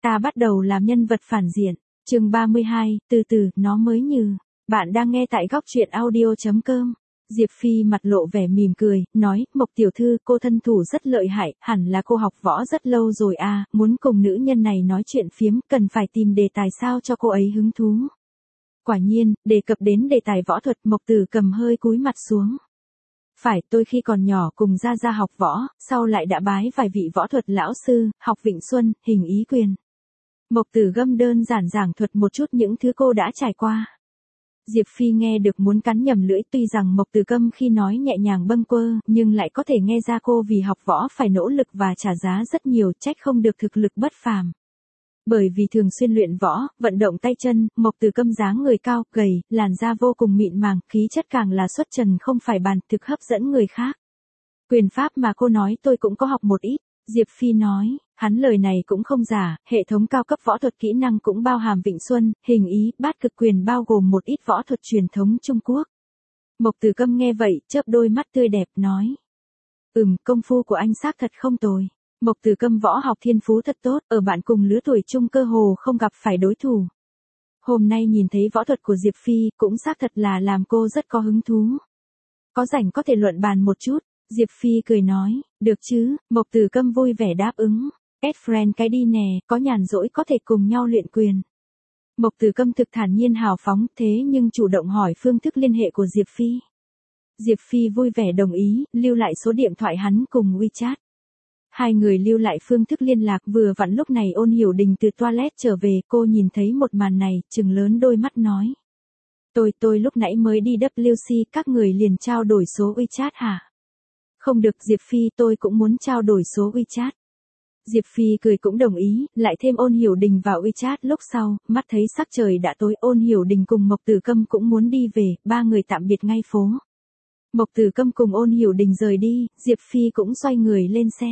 Ta bắt đầu làm nhân vật phản diện. Chương 32, từ từ, nó mới như. Bạn đang nghe tại góc truyện audio.com. Diệp Phi mặt lộ vẻ mỉm cười, nói, Mộc tiểu thư, cô thân thủ rất lợi hại, hẳn là cô học võ rất lâu rồi à, muốn cùng nữ nhân này nói chuyện phiếm, cần phải tìm đề tài sao cho cô ấy hứng thú. Quả nhiên, đề cập đến đề tài võ thuật, Mộc Tử Cầm hơi cúi mặt xuống. Phải, tôi khi còn nhỏ cùng ra học võ, sau lại đã bái vài vị võ thuật lão sư, học Vịnh Xuân, Hình Ý Quyền. Mộc Tử Gâm đơn giản giảng thuật một chút những thứ cô đã trải qua. Diệp Phi nghe được muốn cắn nhầm lưỡi, tuy rằng Mộc Tử Câm khi nói nhẹ nhàng bâng quơ, nhưng lại có thể nghe ra cô vì học võ phải nỗ lực và trả giá rất nhiều, trách không được thực lực bất phàm. Bởi vì thường xuyên luyện võ, vận động tay chân, Mộc Tử Câm dáng người cao, gầy, làn da vô cùng mịn màng, khí chất càng là xuất trần không phải bàn, thực hấp dẫn người khác. Quyền pháp mà cô nói tôi cũng có học một ít, Diệp Phi nói, hắn lời này cũng không giả, hệ thống cao cấp võ thuật kỹ năng cũng bao hàm Vịnh Xuân, Hình Ý, Bát Cực Quyền bao gồm một ít võ thuật truyền thống Trung Quốc. Mộc Tử Câm nghe vậy, chớp đôi mắt tươi đẹp, nói. Công phu của anh xác thật không tồi. Mộc Tử Câm võ học thiên phú thật tốt, ở bạn cùng lứa tuổi chung cơ hồ không gặp phải đối thủ. Hôm nay nhìn thấy võ thuật của Diệp Phi, cũng xác thật là làm cô rất có hứng thú. Có rảnh có thể luận bàn một chút. Diệp Phi cười nói, được chứ, Mộc Tử Câm vui vẻ đáp ứng. Add friend cái đi nè, có nhàn rỗi có thể cùng nhau luyện quyền. Mộc Tử Câm thực thản nhiên hào phóng, thế nhưng chủ động hỏi phương thức liên hệ của Diệp Phi. Diệp Phi vui vẻ đồng ý, lưu lại số điện thoại hắn cùng WeChat. Hai người lưu lại phương thức liên lạc, vừa vặn lúc này Ôn Hiểu Đình từ toilet trở về, cô nhìn thấy một màn này, trừng lớn đôi mắt nói. Tôi lúc nãy mới đi WC, các người liền trao đổi số WeChat hả? Không được Diệp Phi, tôi cũng muốn trao đổi số WeChat. Diệp Phi cười cũng đồng ý, lại thêm Ôn Hiểu Đình vào WeChat lúc sau, mắt thấy sắc trời đã tối, Ôn Hiểu Đình cùng Mộc Tử Câm cũng muốn đi về, ba người tạm biệt ngay phố. Mộc Tử Câm cùng Ôn Hiểu Đình rời đi, Diệp Phi cũng xoay người lên xe.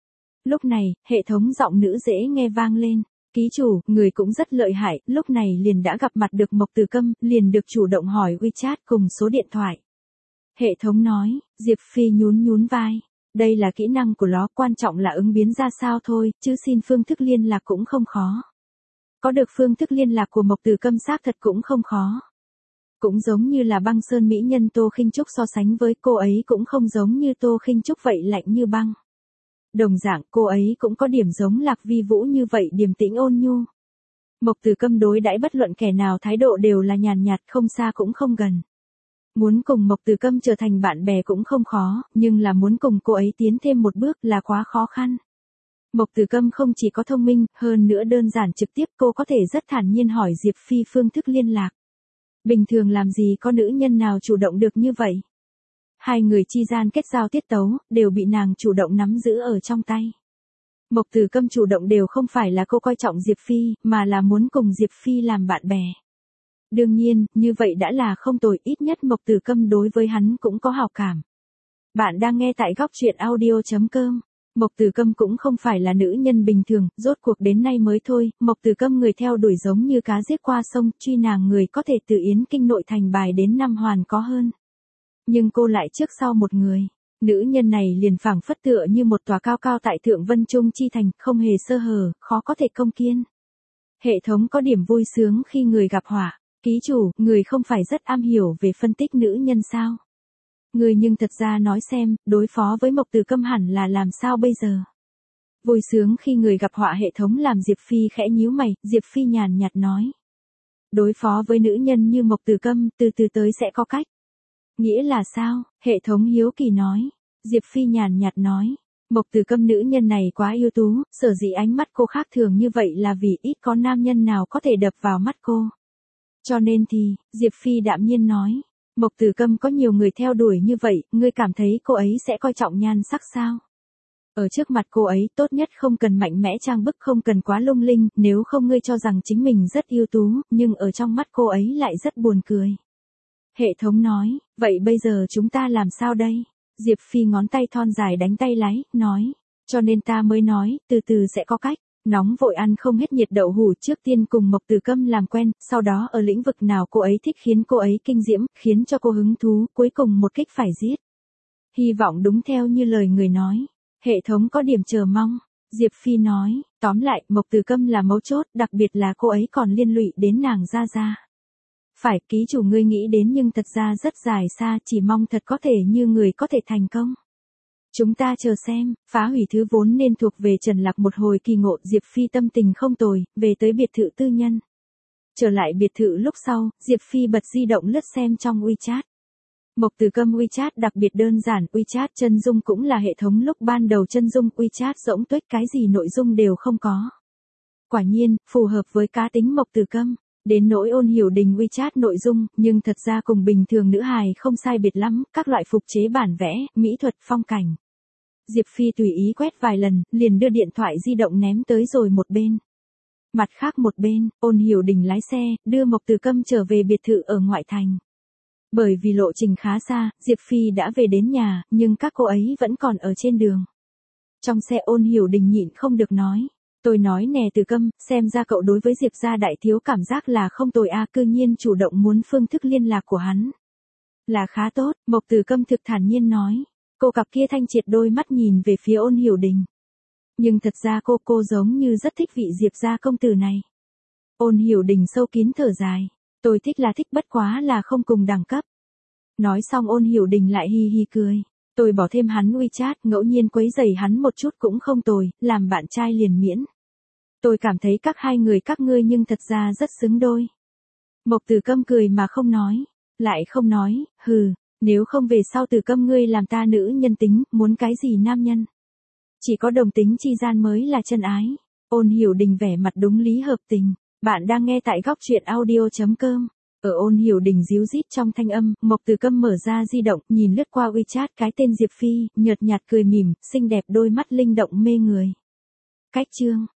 Lúc này, hệ thống giọng nữ dễ nghe vang lên. Ký chủ, người cũng rất lợi hại, lúc này liền đã gặp mặt được Mộc Tử Câm, liền được chủ động hỏi WeChat cùng số điện thoại. Hệ thống nói, Diệp Phi nhún vai. Đây là kỹ năng của nó, quan trọng là ứng biến ra sao thôi, chứ xin phương thức liên lạc cũng không khó. Có được phương thức liên lạc của Mộc Tử Câm xác thật cũng không khó. Cũng giống như là Băng Sơn mỹ nhân Tô Khinh Trúc so sánh với cô ấy cũng không giống như Tô Khinh Trúc vậy lạnh như băng. Đồng dạng cô ấy cũng có điểm giống Lạc Vi Vũ như vậy điềm tĩnh ôn nhu. Mộc Tử Câm đối đãi bất luận kẻ nào thái độ đều là nhàn nhạt, không xa cũng không gần. Muốn cùng Mộc Tử Câm trở thành bạn bè cũng không khó, nhưng là muốn cùng cô ấy tiến thêm một bước là quá khó khăn. Mộc Tử Câm không chỉ có thông minh, hơn nữa đơn giản trực tiếp, cô có thể rất thản nhiên hỏi Diệp Phi phương thức liên lạc. Bình thường làm gì có nữ nhân nào chủ động được như vậy. Hai người chi gian kết giao tiết tấu, đều bị nàng chủ động nắm giữ ở trong tay. Mộc Tử Câm chủ động đều không phải là cô coi trọng Diệp Phi, mà là muốn cùng Diệp Phi làm bạn bè. Đương nhiên, như vậy đã là không tồi, ít nhất Mộc Tử Câm đối với hắn cũng có hảo cảm. Bạn đang nghe tại góc truyện audio.com. Mộc Tử Câm cũng không phải là nữ nhân bình thường, rốt cuộc đến nay mới thôi, Mộc Tử Câm người theo đuổi giống như cá giết qua sông, truy nàng người có thể từ Yến Kinh nội thành bài đến Nam Hoàn có hơn. Nhưng cô lại trước sau một người. Nữ nhân này liền phảng phất tựa như một tòa cao cao tại Thượng Vân Trung chi thành, không hề sơ hở, khó có thể công kiên. Hệ thống có điểm vui sướng khi người gặp họa. Ký chủ, người không phải rất am hiểu về phân tích nữ nhân sao? Người nhưng thật ra nói xem, đối phó với Mộc Tử Câm hẳn là làm sao bây giờ? Vui sướng khi người gặp họa hệ thống làm Diệp Phi khẽ nhíu mày, Diệp Phi nhàn nhạt nói. Đối phó với nữ nhân như Mộc Tử Câm, từ từ tới sẽ có cách. Nghĩa là sao? Hệ thống hiếu kỳ nói. Diệp Phi nhàn nhạt nói. Mộc Tử Câm nữ nhân này quá ưu tú, sở dĩ ánh mắt cô khác thường như vậy là vì ít có nam nhân nào có thể đập vào mắt cô. Cho nên thì, Diệp Phi đạm nhiên nói. Mộc Tử Câm có nhiều người theo đuổi như vậy, ngươi cảm thấy cô ấy sẽ coi trọng nhan sắc sao? Ở trước mặt cô ấy tốt nhất không cần mạnh mẽ trang bức, không cần quá lung linh, nếu không ngươi cho rằng chính mình rất ưu tú, nhưng ở trong mắt cô ấy lại rất buồn cười. Hệ thống nói, vậy bây giờ chúng ta làm sao đây? Diệp Phi ngón tay thon dài đánh tay lái, nói, cho nên ta mới nói, từ từ sẽ có cách. Nóng vội ăn không hết nhiệt đậu hủ, trước tiên cùng Mộc Tử Câm làm quen, sau đó ở lĩnh vực nào cô ấy thích khiến cô ấy kinh diễm, khiến cho cô hứng thú, cuối cùng một kích phải giết. Hy vọng đúng theo như lời người nói. Hệ thống có điểm chờ mong. Diệp Phi nói, Tóm lại, Mộc Từ Câm là mấu chốt, đặc biệt là cô ấy còn liên lụy đến nàng Gia Gia. Phải, ký chủ ngươi nghĩ đến nhưng thật ra rất dài xa, chỉ mong thật có thể như người có thể thành công. Chúng ta chờ xem, phá hủy thứ vốn nên thuộc về Trần Lạc một hồi kỳ ngộ, Diệp Phi tâm tình không tồi, về tới biệt thự tư nhân. Trở lại biệt thự lúc sau, Diệp Phi bật di động lướt xem trong WeChat. Mộc Từ Câm WeChat đặc biệt đơn giản, WeChat chân dung cũng là hệ thống lúc ban đầu chân dung, WeChat rỗng tuếch cái gì nội dung đều không có. Quả nhiên, phù hợp với cá tính Mộc Từ Câm. Đến nỗi Ôn Hiểu Đình WeChat nội dung, nhưng thật ra cùng bình thường nữ hài không sai biệt lắm, các loại phục chế bản vẽ, mỹ thuật, phong cảnh. Diệp Phi tùy ý quét vài lần, liền đưa điện thoại di động ném tới rồi một bên. Mặt khác một bên, Ôn Hiểu Đình lái xe, đưa Mộc Từ Câm trở về biệt thự ở ngoại thành. Bởi vì lộ trình khá xa, Diệp Phi đã về đến nhà, nhưng các cô ấy vẫn còn ở trên đường. Trong xe Ôn Hiểu Đình nhịn không được nói. Tôi nói nè Từ Câm, xem ra cậu đối với Diệp gia đại thiếu cảm giác là không tồi a, cư nhiên chủ động muốn phương thức liên lạc của hắn. Là khá tốt, Mộc Từ Câm thực thản nhiên nói. Cô cặp kia thanh triệt đôi mắt nhìn về phía Ôn Hiểu Đình. Nhưng thật ra cô giống như rất thích vị Diệp gia công tử này. Ôn Hiểu Đình sâu kín thở dài. Tôi thích là thích, bất quá là không cùng đẳng cấp. Nói xong Ôn Hiểu Đình lại hi hi cười. Tôi bỏ thêm hắn WeChat, ngẫu nhiên quấy rầy hắn một chút cũng không tồi, làm bạn trai liền miễn. Tôi cảm thấy các ngươi nhưng thật ra rất xứng đôi. Mộc Từ Câm cười mà không nói. Lại không nói, hừ, nếu không về sau Từ Câm ngươi làm ta nữ nhân tính, muốn cái gì nam nhân. Chỉ có đồng tính chi gian mới là chân ái. Ôn Hiểu Đình vẻ mặt đúng lý hợp tình. Bạn đang nghe tại góc truyện audio.com. Ở Ôn Hiểu Đình díu dít trong thanh âm, Mộc Từ Câm mở ra di động, nhìn lướt qua WeChat cái tên Diệp Phi, nhợt nhạt cười mỉm, xinh đẹp đôi mắt linh động mê người. Cách chương